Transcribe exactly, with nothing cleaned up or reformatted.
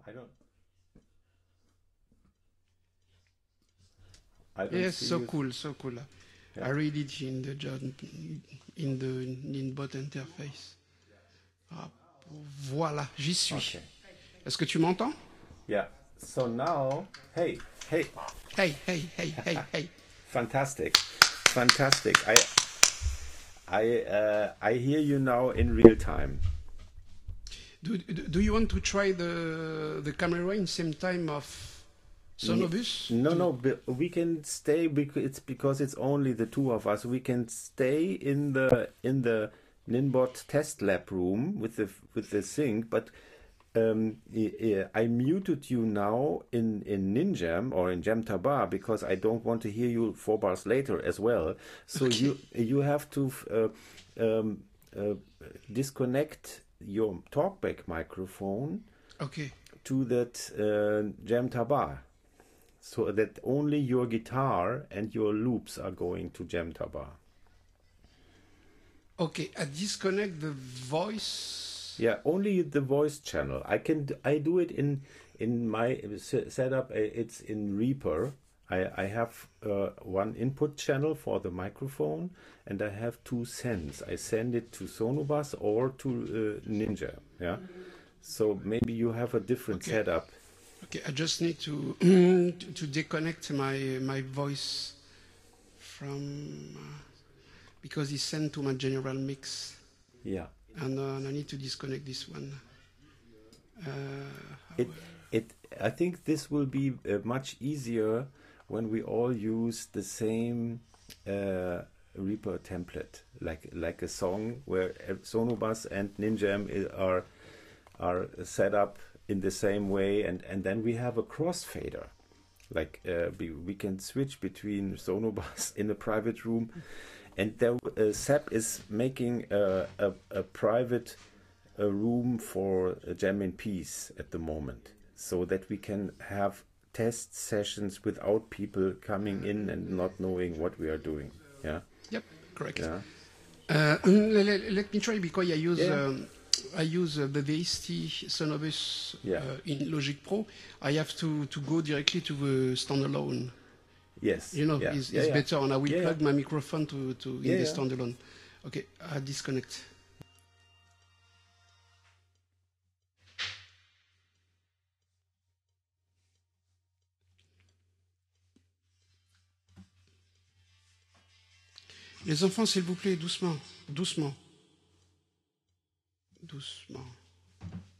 I don't. I don't Yes, see so you. cool, so cool. Yeah. I read it in the job, in the Ninbot interface. Ah, voilà, j'y suis. Okay. Est-ce que tu m'entends? Yeah. So now, hey, hey, Hey, hey, hey, hey, hey. fantastic, fantastic. I, I, uh, I hear you now in real time. Do, do, do you want to try the the camera in same time of Sonobus? No, to... no, but we can stay because it's because it's only the two of us. We can stay in the in the Ninbot test lab room with the with the sync, but um, I, I muted you now in in Ninjam or in Jamtabar because I don't want to hear you four bars later as well. So Okay. you you have to uh, um, uh, disconnect your talkback microphone Okay. to that uh, Jamtabar, so that only your guitar and your loops are going to Jamtabar. Okay, I disconnect the voice. Yeah, only the voice channel. I can I do it in in my setup. It's in Reaper. I I have uh, one input channel for the microphone, and I have two sends. I send it to Sonobus or to uh, Ninja. Yeah. So maybe you have a different Okay. setup. Okay, I just need to to, to disconnect my my voice from uh, because it's sent to my general mix. Yeah. And uh, I need to disconnect this one. Uh, it it I think this will be uh, much easier when we all use the same uh, Reaper template, like like a song where Sonobus and Ninjam are are set up in the same way, and and then we have a crossfader, like uh, we, we can switch between Sonobus in a private room, and there uh, S A P is making a, a, a private a room for a Jam in Peace at the moment, so that we can have test sessions without people coming in and not knowing what we are doing. Yeah. Yep, correct. Yeah. Uh, let, let me try, because I use Yeah. um, I use uh, the V S T Sonobus Yeah. uh, in Logic Pro. I have to, to go directly to the standalone. Yes. You know, Yeah. it's, Yeah, it's yeah. better, and I will Yeah, plug yeah. my microphone to, to in Yeah, the yeah. standalone. Okay, I disconnect. Les enfants, s'il vous plaît, doucement, doucement, doucement.